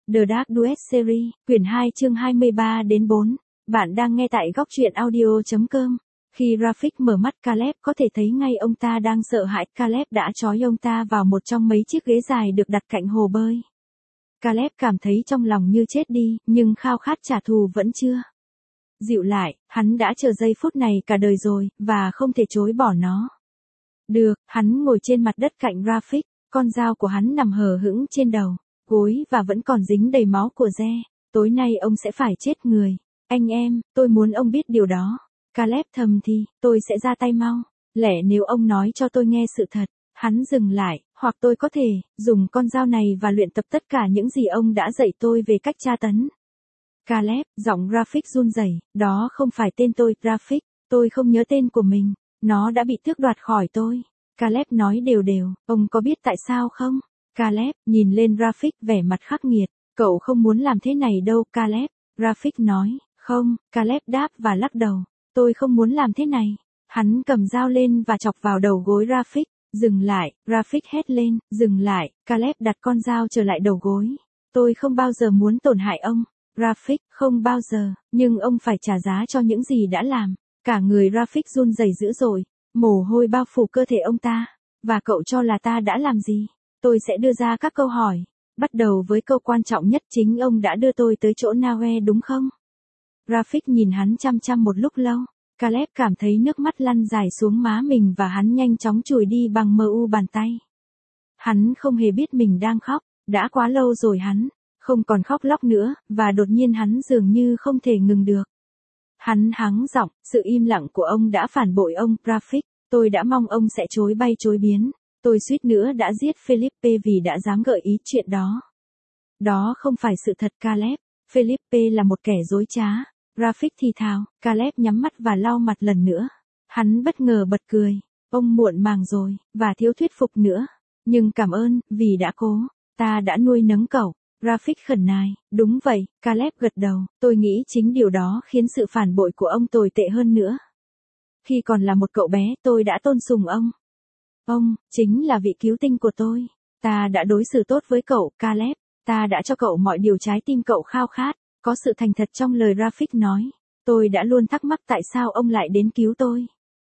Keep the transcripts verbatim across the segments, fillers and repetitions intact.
The Dark Duet Series, quyển hai chương hai mươi ba đến bốn. Bạn đang nghe tại góc truyện audio chấm com. Khi Rafik mở mắt Caleb có thể thấy ngay ông ta đang sợ hãi. Caleb đã trói ông ta vào một trong mấy chiếc ghế dài được đặt cạnh hồ bơi. Caleb cảm thấy trong lòng như chết đi, nhưng khao khát trả thù vẫn chưa dịu lại. Hắn đã chờ giây phút này cả đời rồi, và không thể chối bỏ nó. Được, hắn ngồi trên mặt đất cạnh Rafik, con dao của hắn nằm hờ hững trên đầu gối và vẫn còn dính đầy máu của Re. Tối nay ông sẽ phải chết người. Anh em, tôi muốn ông biết điều đó. Caleb thầm thì, tôi sẽ ra tay mau. Lẽ nếu ông nói cho tôi nghe sự thật. Hắn dừng lại, hoặc tôi có thể dùng con dao này và luyện tập tất cả những gì ông đã dạy tôi về cách tra tấn. Caleb, giọng Rafik run rẩy, đó không phải tên tôi, Rafik, tôi không nhớ tên của mình. Nó đã bị tước đoạt khỏi tôi. Caleb nói đều đều, ông có biết tại sao không? Caleb, nhìn lên Rafik vẻ mặt khắc nghiệt, cậu không muốn làm thế này đâu, Caleb. Rafik nói, không, Caleb đáp và lắc đầu, tôi không muốn làm thế này. Hắn cầm dao lên và chọc vào đầu gối Rafik, dừng lại, Rafik hét lên, dừng lại, Caleb đặt con dao trở lại đầu gối. Tôi không bao giờ muốn tổn hại ông. Rafik, không bao giờ, nhưng ông phải trả giá cho những gì đã làm. Cả người Rafik run rẩy dữ dội, mồ hôi bao phủ cơ thể ông ta. Và cậu cho là ta đã làm gì? Tôi sẽ đưa ra các câu hỏi. Bắt đầu với câu quan trọng nhất, chính ông đã đưa tôi tới chỗ Naue đúng không? Rafik nhìn hắn chăm chăm một lúc lâu. Caleb cảm thấy nước mắt lăn dài xuống má mình và hắn nhanh chóng chùi đi bằng mu bàn tay. Hắn không hề biết mình đang khóc, đã quá lâu rồi hắn không còn khóc lóc nữa, và đột nhiên hắn dường như không thể ngừng được. Hắn hắng giọng, sự im lặng của ông đã phản bội ông, Rafik. Tôi đã mong ông sẽ chối bay chối biến. Tôi suýt nữa đã giết Felipe vì đã dám gợi ý chuyện đó. Đó không phải sự thật, Caleb. Felipe là một kẻ dối trá. Rafik thì thào. Caleb nhắm mắt và lau mặt lần nữa. Hắn bất ngờ bật cười. Ông muộn màng rồi, và thiếu thuyết phục nữa. Nhưng cảm ơn, vì đã cố. Ta đã nuôi nấng cậu. Rafik khẩn nài. Đúng vậy, Caleb gật đầu. Tôi nghĩ chính điều đó khiến sự phản bội của ông tồi tệ hơn nữa. Khi còn là một cậu bé, tôi đã tôn sùng ông. Ông, chính là vị cứu tinh của tôi. Ta đã đối xử tốt với cậu, Caleb. Ta đã cho cậu mọi điều trái tim cậu khao khát. Có sự thành thật trong lời Rafik nói. Tôi đã luôn thắc mắc tại sao ông lại đến cứu tôi.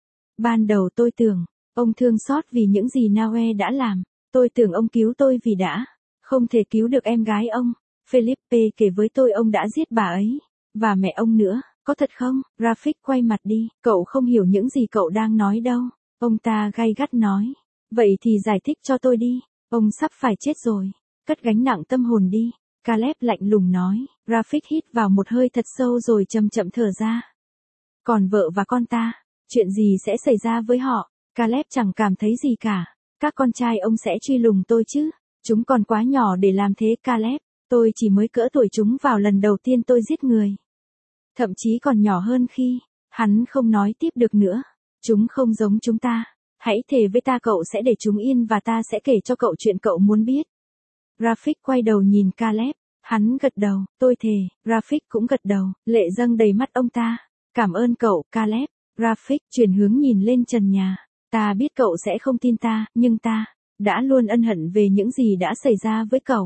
Ban đầu tôi tưởng, ông thương xót vì những gì Naue đã làm. Tôi tưởng ông cứu tôi vì đã không thể cứu được em gái ông. Felipe kể với tôi ông đã giết bà ấy. Và mẹ ông nữa. Có thật không? Rafik quay mặt đi. Cậu không hiểu những gì cậu đang nói đâu. Ông ta gay gắt nói. Vậy thì giải thích cho tôi đi. Ông sắp phải chết rồi. Cất gánh nặng tâm hồn đi. Caleb lạnh lùng nói. Rafik hít vào một hơi thật sâu rồi chậm chậm thở ra. Còn vợ và con ta, chuyện gì sẽ xảy ra với họ? Caleb chẳng cảm thấy gì cả. Các con trai ông sẽ truy lùng tôi chứ? Chúng còn quá nhỏ để làm thế, Caleb. Tôi chỉ mới cỡ tuổi chúng vào lần đầu tiên tôi giết người. Thậm chí còn nhỏ hơn khi hắn không nói tiếp được nữa. Chúng không giống chúng ta. Hãy thề với ta cậu sẽ để chúng yên và ta sẽ kể cho cậu chuyện cậu muốn biết. Rafik quay đầu nhìn Caleb. Hắn gật đầu, tôi thề. Rafik cũng gật đầu, lệ dâng đầy mắt ông ta. Cảm ơn cậu, Caleb. Rafik chuyển hướng nhìn lên trần nhà. Ta biết cậu sẽ không tin ta, nhưng ta đã luôn ân hận về những gì đã xảy ra với cậu.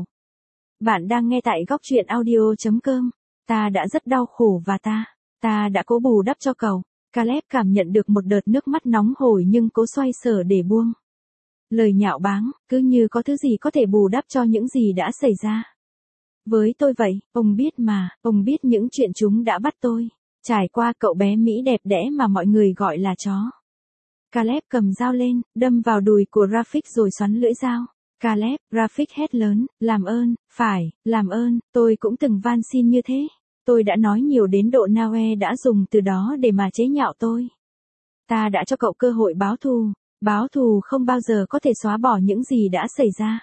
Bạn đang nghe tại góc truyện audio chấm com. Ta đã rất đau khổ và ta, ta đã cố bù đắp cho cậu. Caleb cảm nhận được một đợt nước mắt nóng hổi nhưng cố xoay sở để buông lời nhạo báng, cứ như có thứ gì có thể bù đắp cho những gì đã xảy ra với tôi vậy. Ông biết mà, ông biết những chuyện chúng đã bắt tôi trải qua, cậu bé Mỹ đẹp đẽ mà mọi người gọi là chó. Caleb cầm dao lên, đâm vào đùi của Rafik rồi xoắn lưỡi dao. Caleb, Rafik hét lớn, làm ơn, phải, làm ơn, tôi cũng từng van xin như thế. Tôi đã nói nhiều đến độ Naue đã dùng từ đó để mà chế nhạo tôi. Ta đã cho cậu cơ hội báo thù. Báo thù không bao giờ có thể xóa bỏ những gì đã xảy ra.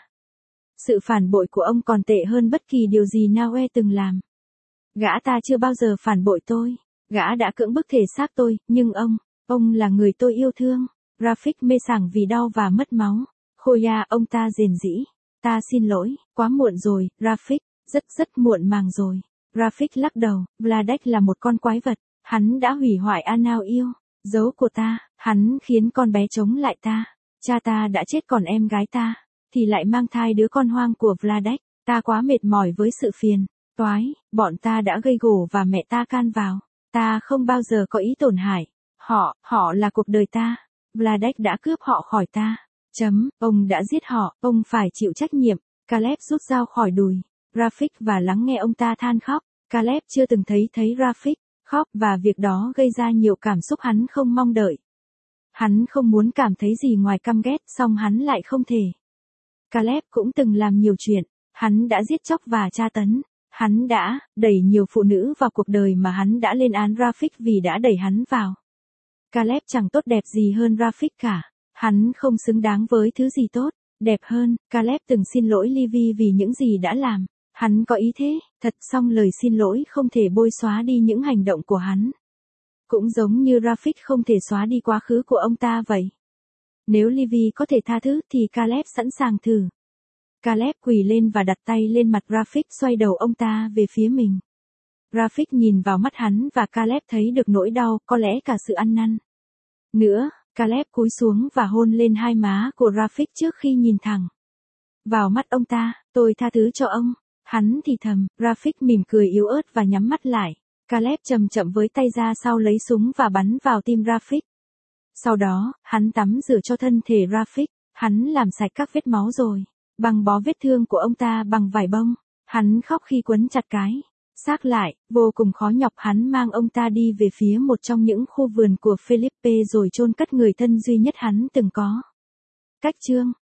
Sự phản bội của ông còn tệ hơn bất kỳ điều gì Naue từng làm. Gã ta chưa bao giờ phản bội tôi. Gã đã cưỡng bức thể xác tôi, nhưng ông, ông là người tôi yêu thương. Rafik mê sảng vì đau và mất máu. Khoya, ông ta rền rĩ. Ta xin lỗi, quá muộn rồi, Rafik, rất rất muộn màng rồi. Rafik lắc đầu, Vladek là một con quái vật. Hắn đã hủy hoại Anao yêu dấu của ta. Hắn khiến con bé chống lại ta. Cha ta đã chết còn em gái ta thì lại mang thai đứa con hoang của Vladek. Ta quá mệt mỏi với sự phiền, toái, bọn ta đã gây gổ và mẹ ta can vào. Ta không bao giờ có ý tổn hại. Họ, họ là cuộc đời ta. Vladek đã cướp họ khỏi ta. Chấm, ông đã giết họ, ông phải chịu trách nhiệm. Caleb rút dao khỏi đùi Rafik và lắng nghe ông ta than khóc. Caleb chưa từng thấy thấy Rafik khóc và việc đó gây ra nhiều cảm xúc hắn không mong đợi. Hắn không muốn cảm thấy gì ngoài căm ghét, song hắn lại không thể. Caleb cũng từng làm nhiều chuyện. Hắn đã giết chóc và tra tấn. Hắn đã đẩy nhiều phụ nữ vào cuộc đời mà hắn đã lên án Rafik vì đã đẩy hắn vào. Caleb chẳng tốt đẹp gì hơn Rafik cả. Hắn không xứng đáng với thứ gì tốt, đẹp hơn. Caleb từng xin lỗi Livy vì những gì đã làm. Hắn có ý thế, thật, song lời xin lỗi không thể bôi xóa đi những hành động của hắn. Cũng giống như Rafik không thể xóa đi quá khứ của ông ta vậy. Nếu Livy có thể tha thứ thì Caleb sẵn sàng thử. Caleb quỳ lên và đặt tay lên mặt Rafik, xoay đầu ông ta về phía mình. Rafik nhìn vào mắt hắn và Caleb thấy được nỗi đau, có lẽ cả sự ăn năn. Nữa, Caleb cúi xuống và hôn lên hai má của Rafik trước khi nhìn thẳng vào mắt ông ta. Tôi tha thứ cho ông. Hắn thì thầm. Rafik mỉm cười yếu ớt và nhắm mắt lại. Caleb chậm chậm với tay ra sau lấy súng và bắn vào tim Rafik. Sau đó, hắn tắm rửa cho thân thể Rafik. Hắn làm sạch các vết máu rồi băng bó vết thương của ông ta bằng vải bông. Hắn khóc khi quấn chặt cái xác lại, vô cùng khó nhọc. Hắn mang ông ta đi về phía một trong những khu vườn của Felipe rồi chôn cất người thân duy nhất hắn từng có. Cách chương